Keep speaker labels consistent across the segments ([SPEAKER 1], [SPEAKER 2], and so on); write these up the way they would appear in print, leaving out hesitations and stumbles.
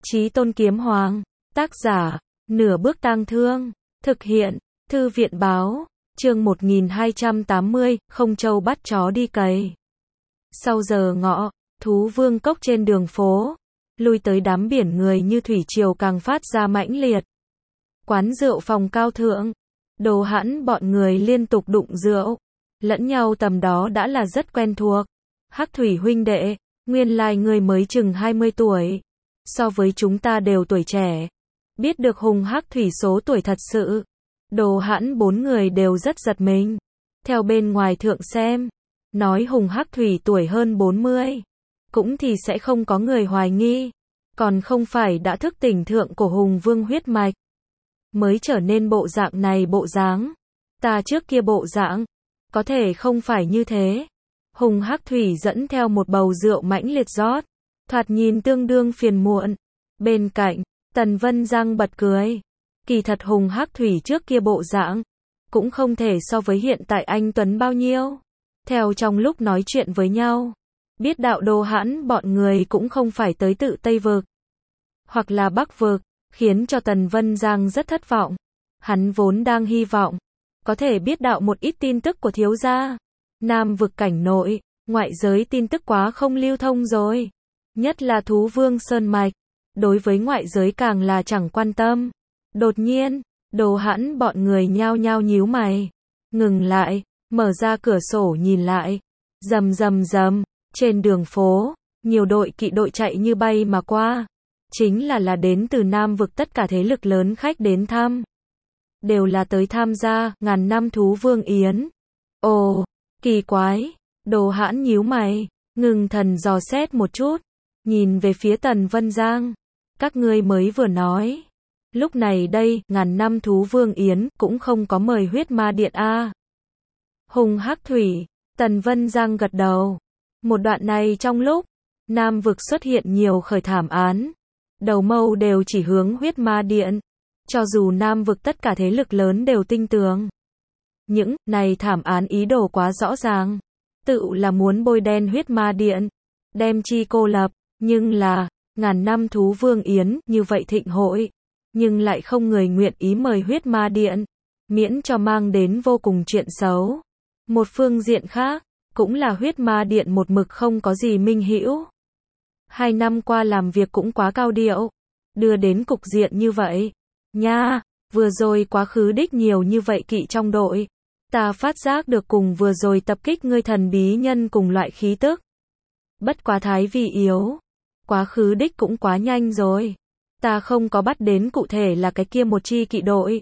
[SPEAKER 1] Chí Tôn Kiếm Hoàng, tác giả, Nửa Bước Tang Thương, thực hiện, Thư viện báo, chương 1280, không trâu bắt chó đi cày. Sau giờ ngọ, thú vương cốc trên đường phố, lui tới đám biển người như thủy triều càng phát ra mãnh liệt. Quán rượu phòng cao thượng, Đồ Hãn bọn người liên tục đụng rượu, lẫn nhau tầm đó đã là rất quen thuộc. Hắc Thủy huynh đệ, nguyên lai người mới chừng 20 tuổi. So với chúng ta đều tuổi trẻ. Biết được Hùng Hắc Thủy số tuổi thật sự. Đồ Hãn bốn người đều rất giật mình. Theo bên ngoài thượng xem, nói Hùng Hắc Thủy tuổi hơn 40. Cũng thì sẽ không có người hoài nghi. Còn không phải đã thức tỉnh thượng của Hùng Vương huyết mạch. Mới trở nên bộ dạng này bộ dáng. Ta trước kia bộ dạng, có thể không phải như thế. Hùng Hắc Thủy dẫn theo một bầu rượu mãnh liệt rót, thoạt nhìn tương đương phiền muộn. Bên cạnh, Tần Vân Giang bật cười. Kỳ thật Hùng Hắc Thủy trước kia bộ dạng, cũng không thể so với hiện tại anh Tuấn bao nhiêu. Theo trong lúc nói chuyện với nhau, biết đạo Đồ Hãn bọn người cũng không phải tới tự Tây Vực, hoặc là Bắc Vực, khiến cho Tần Vân Giang rất thất vọng. Hắn vốn đang hy vọng, có thể biết đạo một ít tin tức của thiếu gia. Nam Vực cảnh nội, ngoại giới tin tức quá không lưu thông rồi. Nhất là thú vương Sơn Mạch, đối với ngoại giới càng là chẳng quan tâm. Đột nhiên, Đồ Hãn bọn người nhao nhao nhíu mày. Ngừng lại, mở ra cửa sổ nhìn lại. Rầm rầm rầm, trên đường phố, nhiều đội kỵ đội chạy như bay mà qua. Chính là đến từ Nam Vực tất cả thế lực lớn khách đến thăm. Đều là tới tham gia ngàn năm thú vương yến. Ồ, kỳ quái. Đồ Hãn nhíu mày, ngừng thần dò xét một chút, nhìn về phía Tần Vân Giang. Các ngươi mới vừa nói, lúc này đây, ngàn năm thú vương yến, cũng không có mời huyết ma điện a. Hùng Hắc Thủy, Tần Vân Giang gật đầu. Một đoạn này trong lúc, Nam Vực xuất hiện nhiều khởi thảm án, đầu mâu đều chỉ hướng huyết ma điện. Cho dù Nam Vực tất cả thế lực lớn đều tin tưởng. Những này thảm án ý đồ quá rõ ràng. Tự là muốn bôi đen huyết ma điện, đem chi cô lập, nhưng là, ngàn năm thú vương yến, như vậy thịnh hội, nhưng lại không người nguyện ý mời huyết ma điện, miễn cho mang đến vô cùng chuyện xấu. Một phương diện khác, cũng là huyết ma điện một mực không có gì minh hữu. 2 năm qua làm việc cũng quá cao điệu, đưa đến cục diện như vậy. Nha, vừa rồi quá khứ đích nhiều như vậy kỵ trong đội. Ta phát giác được cùng vừa rồi tập kích ngươi thần bí nhân cùng loại khí tức. Bất quá thái vì yếu. Quá khứ đích cũng quá nhanh rồi. Ta không có bắt đến cụ thể là cái kia một chi kỵ đội.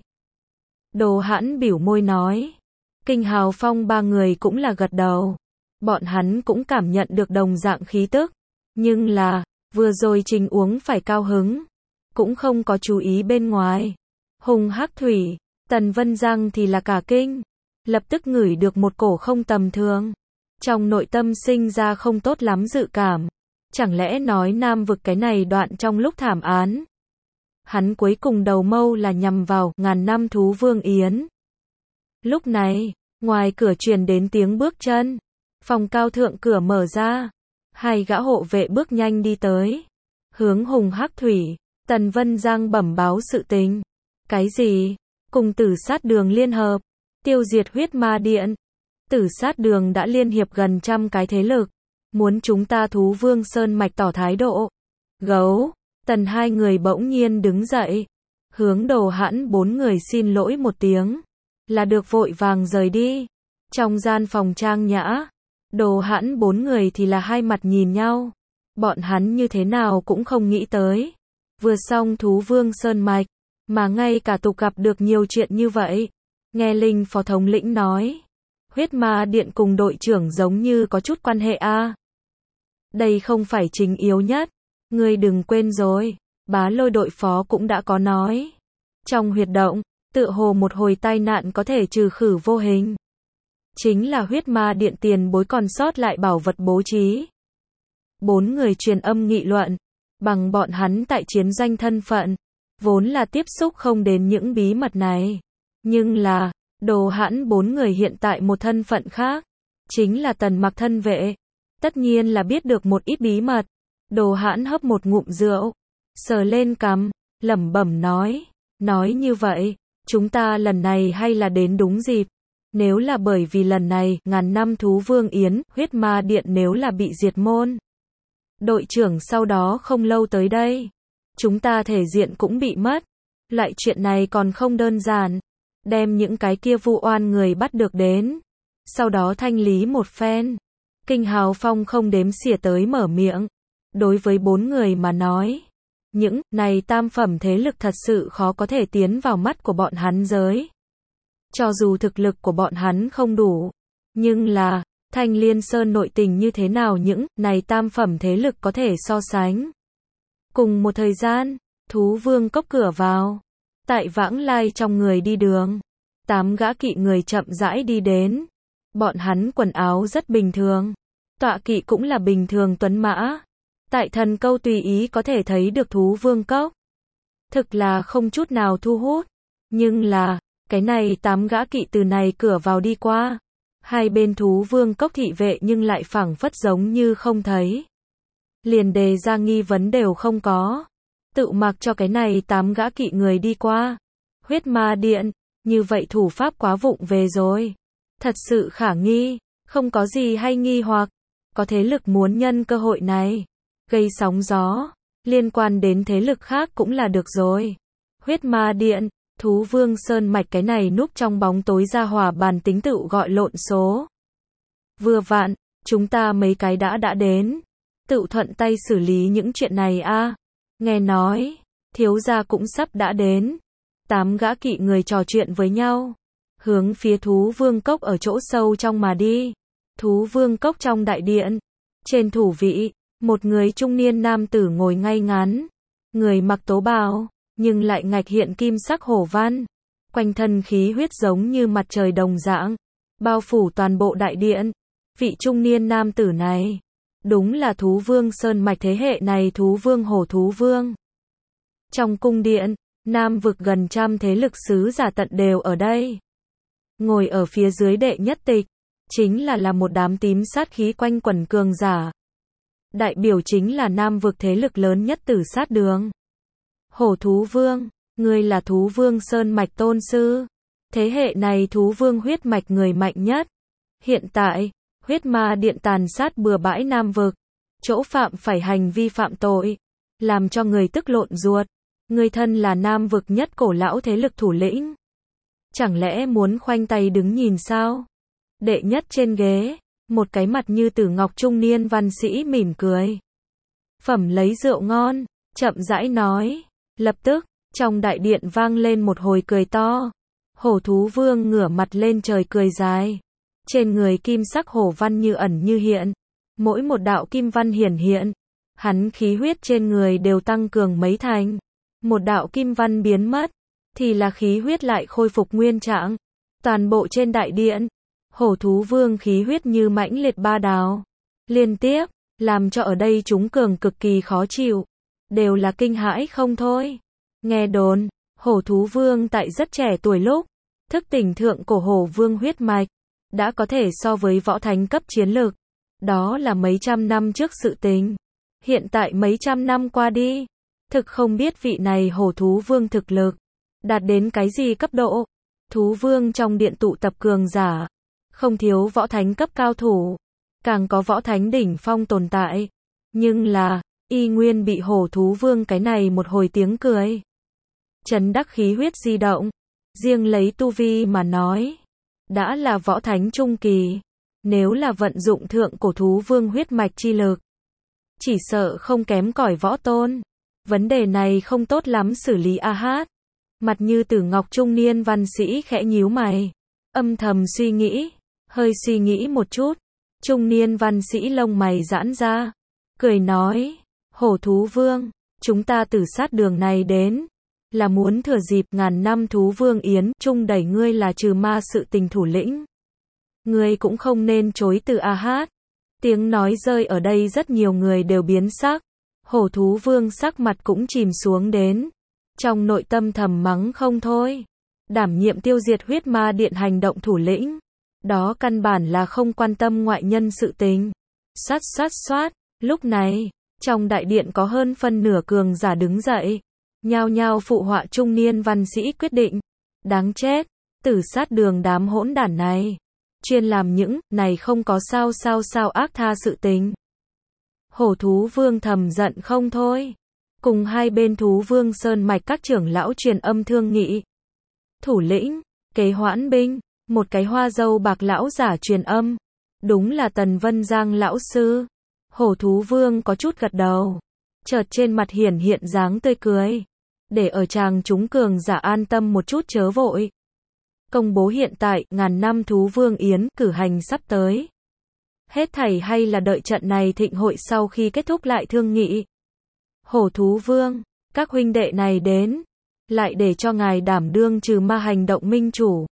[SPEAKER 1] Đồ Hãn biểu môi nói. Kinh Hào Phong ba người cũng là gật đầu. Bọn hắn cũng cảm nhận được đồng dạng khí tức. Nhưng là, vừa rồi trình uống phải cao hứng. Cũng không có chú ý bên ngoài. Hùng Hắc Thủy, Tần Vân Giang thì là cả kinh. Lập tức ngửi được một cổ không tầm thường. Trong nội tâm sinh ra không tốt lắm dự cảm. Chẳng lẽ nói Nam Vực cái này đoạn trong lúc thảm án. Hắn cuối cùng đầu mâu là nhằm vào ngàn năm thú vương yến. Lúc này, ngoài cửa truyền đến tiếng bước chân. Phòng cao thượng cửa mở ra. 2 gã hộ vệ bước nhanh đi tới. Hướng Hùng Hắc Thủy, Tần Vân Giang bẩm báo sự tình. Cái gì? Cùng Tử Sát Đường liên hợp. Tiêu diệt huyết ma điện. Tử Sát Đường đã liên hiệp gần 100 cái thế lực. Muốn chúng ta thú vương Sơn Mạch tỏ thái độ. Gấu, Tần hai người bỗng nhiên đứng dậy. Hướng Đồ Hãn 4 người xin lỗi một tiếng. Là được vội vàng rời đi. Trong gian phòng trang nhã. Đồ Hãn 4 người thì là hai mặt nhìn nhau. Bọn hắn như thế nào cũng không nghĩ tới. Vừa xong thú vương Sơn Mạch. Mà ngay cả tục gặp được nhiều chuyện như vậy. Nghe Linh phó thống lĩnh nói. Huyết ma điện cùng đội trưởng giống như có chút quan hệ a. Đây không phải chính yếu nhất. Ngươi đừng quên rồi. Bá Lôi đội phó cũng đã có nói. Trong huyệt động, tựa hồ một hồi tai nạn có thể trừ khử vô hình. Chính là huyết ma điện tiền bối còn sót lại bảo vật bố trí. 4 người truyền âm nghị luận. Bằng bọn hắn tại chiến doanh thân phận. Vốn là tiếp xúc không đến những bí mật này. Nhưng là, Đồ Hãn 4 người hiện tại một thân phận khác. Chính là Tần Mặc thân vệ. Tất nhiên là biết được một ít bí mật. Đồ Hãn hấp một ngụm rượu. sờ lên cằm, lẩm bẩm nói như vậy, chúng ta lần này hay là đến đúng dịp. Nếu là bởi vì lần này, ngàn năm thú vương yến, huyết ma điện nếu là bị diệt môn. Đội trưởng sau đó không lâu tới đây. Chúng ta thể diện cũng bị mất. Loại chuyện này còn không đơn giản. Đem những cái kia vu oan người bắt được đến. Sau đó thanh lý một phen. Kinh Hào Phong không đếm xỉa tới mở miệng. Đối với 4 người mà nói. Những này tam phẩm thế lực thật sự khó có thể tiến vào mắt của bọn hắn giới. Cho dù thực lực của bọn hắn không đủ. Nhưng là, Thanh Liên Sơn nội tình như thế nào những này tam phẩm thế lực có thể so sánh. Cùng một thời gian, thú vương cốc cửa vào. Tại vãng lai trong người đi đường. 8 gã kỵ người chậm rãi đi đến. Bọn hắn quần áo rất bình thường. Tọa kỵ cũng là bình thường tuấn mã. Tại thần câu tùy ý có thể thấy được thú vương cốc. Thực là không chút nào thu hút. Nhưng là, cái này 8 gã kỵ từ này cửa vào đi qua. Hai bên thú vương cốc thị vệ nhưng lại phảng phất giống như không thấy. Liền đề ra nghi vấn đều không có. Tự mặc cho cái này 8 gã kỵ người đi qua. Huyết ma điện, như vậy thủ pháp quá vụng về rồi. Thật sự khả nghi, không có gì hay nghi hoặc. Có thế lực muốn nhân cơ hội này. Gây sóng gió, liên quan đến thế lực khác cũng là được rồi. Huyết ma điện, thú vương sơn mạch cái này núp trong bóng tối ra hỏa bàn tính tựu gọi lộn số. Vừa vặn, chúng ta mấy cái đã đến. Tự thuận tay xử lý những chuyện này a. Nghe nói, thiếu gia cũng sắp đã đến. 8 gã kỵ người trò chuyện với nhau. Hướng phía thú vương cốc ở chỗ sâu trong mà đi. Thú vương cốc trong đại điện. Trên thủ vị, một người trung niên nam tử ngồi ngay ngắn. Người mặc tố bào, nhưng lại ngạch hiện kim sắc hổ văn. Quanh thân khí huyết giống như mặt trời đồng dạng. Bao phủ toàn bộ đại điện. Vị trung niên nam tử này. Đúng là thú vương sơn mạch thế hệ này thú vương hổ thú vương. Trong cung điện, nam vực gần 100 thế lực sứ giả tận đều ở đây. Ngồi ở phía dưới đệ nhất tịch, chính là một đám tím sát khí quanh quẩn cường giả. Đại biểu chính là nam vực thế lực lớn nhất Tử Sát Đường. Hổ thú vương, ngươi là thú vương sơn mạch tôn sư. Thế hệ này thú vương huyết mạch người mạnh nhất. Hiện tại, huyết ma điện tàn sát bừa bãi nam vực. Chỗ phạm phải hành vi phạm tội. Làm cho người tức lộn ruột. Ngươi thân là nam vực nhất cổ lão thế lực thủ lĩnh. Chẳng lẽ muốn khoanh tay đứng nhìn sao? Đệ nhất trên ghế, một cái mặt như tử ngọc trung niên văn sĩ mỉm cười. Phẩm lấy rượu ngon, chậm rãi nói. Lập tức, trong đại điện vang lên một hồi cười to. Hổ thú vương ngửa mặt lên trời cười dài. Trên người kim sắc hổ văn như ẩn như hiện. Mỗi một đạo kim văn hiển hiện. Hắn khí huyết trên người đều tăng cường mấy thành. Một đạo kim văn biến mất. Thì là khí huyết lại khôi phục nguyên trạng. Toàn bộ trên đại điện. Hổ thú vương khí huyết như mãnh liệt ba đào. Liên tiếp, làm cho ở đây chúng cường cực kỳ khó chịu. Đều là kinh hãi không thôi. Nghe đồn, hổ thú vương tại rất trẻ tuổi lúc, thức tỉnh thượng cổ hổ vương huyết mạch, đã có thể so với võ thánh cấp chiến lực. Đó là mấy trăm năm trước sự tình. Hiện tại mấy trăm năm qua đi, thực không biết vị này hổ thú vương thực lực, đạt đến cái gì cấp độ. Thú vương trong điện tụ tập cường giả, không thiếu võ thánh cấp cao thủ, càng có võ thánh đỉnh phong tồn tại. Nhưng là, y nguyên bị hổ thú vương cái này một hồi tiếng cười. Chấn đắc khí huyết di động, riêng lấy tu vi mà nói, đã là võ thánh trung kỳ. Nếu là vận dụng thượng cổ thú vương huyết mạch chi lực, chỉ sợ không kém cỏi võ tôn. Vấn đề này không tốt lắm xử lý a hát. Mặt như tử ngọc trung niên văn sĩ khẽ nhíu mày, âm thầm suy nghĩ, hơi suy nghĩ một chút, trung niên văn sĩ lông mày giãn ra, cười nói, hổ thú vương, chúng ta Tử Sát Đường này đến, là muốn thừa dịp ngàn năm thú vương yến, chung đẩy ngươi là trừ ma sự tình thủ lĩnh. Ngươi cũng không nên chối từ a hát. Tiếng nói rơi ở đây rất nhiều người đều biến sắc, hổ thú vương sắc mặt cũng chìm xuống đến. Trong nội tâm thầm mắng không thôi. Đảm nhiệm tiêu diệt huyết ma điện hành động thủ lĩnh. Đó căn bản là không quan tâm ngoại nhân sự tình. Xoát. Lúc này, Trong đại điện có hơn phân nửa cường giả đứng dậy, nhao nhao phụ họa trung niên văn sĩ quyết định. Đáng chết, Tử Sát Đường đám hỗn đản này, chuyên làm những này không có sao ác tha sự tình. Hổ Thú Vương thầm giận không thôi, cùng hai bên Thú Vương Sơn mạch các trưởng lão truyền âm thương nghị. Thủ lĩnh, Kế Hoãn binh, một cái hoa dâu bạc lão giả truyền âm. Đúng là Tần Vân Giang lão sư. Hổ Thú Vương có chút gật đầu, chợt trên mặt hiển hiện dáng tươi cười. Để ở chàng chúng cường giả an tâm một chút chớ vội. Công bố hiện tại, ngàn năm Thú Vương Yến cử hành sắp tới. Hết thảy hay là đợi trận này thịnh hội sau khi kết thúc lại thương nghị. Hổ Thú Vương, các huynh đệ này đến, lại để cho ngài đảm đương trừ ma hành động minh chủ.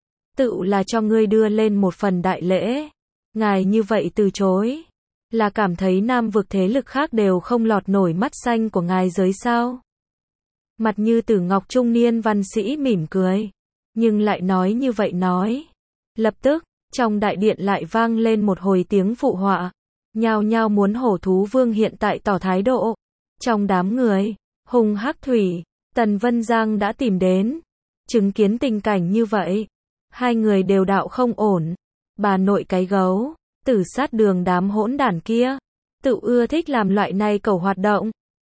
[SPEAKER 1] Tự là cho ngươi đưa lên một phần đại lễ. Ngài như vậy từ chối, là cảm thấy Nam vực thế lực khác đều không lọt nổi mắt xanh của ngài giới sao? Mặt như Tử Ngọc trung niên văn sĩ mỉm cười, nhưng lại nói như vậy nói. Lập tức, trong đại điện lại vang lên một hồi tiếng phụ họa, nhao nhao muốn Hổ Thú Vương hiện tại tỏ thái độ. Trong đám người, Hùng Hắc Thủy, Tần Vân Giang đã tìm đến, chứng kiến tình cảnh như vậy, hai người đều đạo không ổn. Bà nội cái gấu, Tử Sát Đường đám hỗn đản kia, tự ưa thích làm loại này cẩu hoạt động.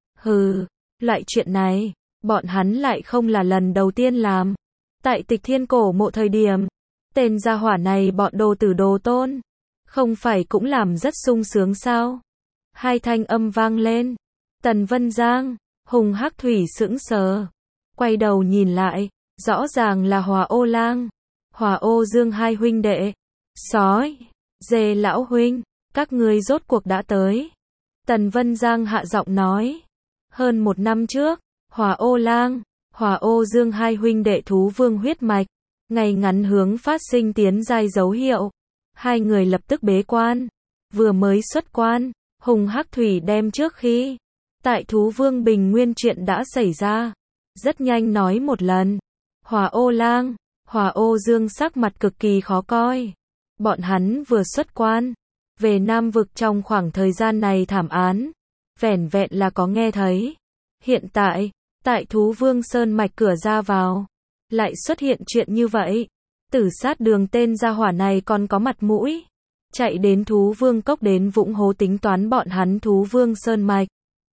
[SPEAKER 1] Hừ, loại chuyện này, bọn hắn lại không là lần đầu tiên làm. Tại Tịch Thiên Cổ Mộ thời điểm, tên gia hỏa này bọn đồ tử đồ tôn, không phải cũng làm rất sung sướng sao? Hai thanh âm vang lên. Tần Vân Giang, Hùng Hắc Thủy sững sờ, quay đầu nhìn lại, rõ ràng là Hỏa Ô Lang, Hỏa Ô Dương hai huynh đệ. Sói, Dê lão huynh, các ngươi rốt cuộc đã tới. Tần Vân Giang hạ giọng nói. Hơn một năm trước, Hỏa Ô Lang, Hỏa Ô Dương hai huynh đệ Thú Vương huyết mạch, ngày ngắn hướng phát sinh tiến giai dấu hiệu. Hai người lập tức bế quan. Vừa mới xuất quan, Hùng Hắc Thủy đem trước khi tại Thú Vương Bình Nguyên chuyện đã xảy ra, rất nhanh nói một lần. Hỏa Ô Lang, Hỏa Ô Dương sắc mặt cực kỳ khó coi. Bọn hắn vừa xuất quan, về Nam vực trong khoảng thời gian này thảm án, vẻn vẹn là có nghe thấy. Hiện tại, tại Thú Vương Sơn mạch cửa ra vào, lại xuất hiện chuyện như vậy. Tử Sát Đường tên gia hỏa này còn có mặt mũi, chạy đến Thú Vương Cốc đến Vũng Hố tính toán bọn hắn Thú Vương Sơn mạch.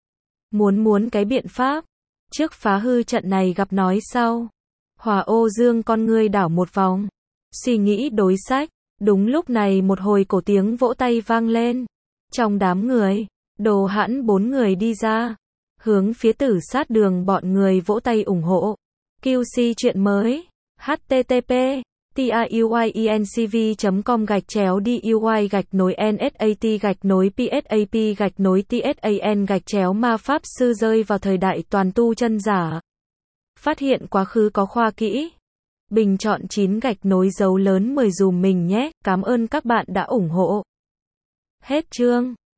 [SPEAKER 1] Muốn cái biện pháp, trước phá hư trận này gặp nói sau. Hỏa Ô Dương con ngươi đảo một vòng, suy nghĩ đối sách. Đúng lúc này một hồi cổ tiếng vỗ tay vang lên. Trong đám người, Đồ Hãn 4 người đi ra, hướng phía Tử Sát Đường bọn người vỗ tay ủng hộ. QC chuyện mới. http tayuyencv.com/DUI-NSAT-PSAP-TSAN ma pháp sư rơi vào thời đại toàn tu chân giả. Phát hiện quá khứ có khoa kỹ. Bình chọn 9 gạch nối dấu lớn 10 dùm mình nhé. Cảm ơn các bạn đã ủng hộ. Hết chương.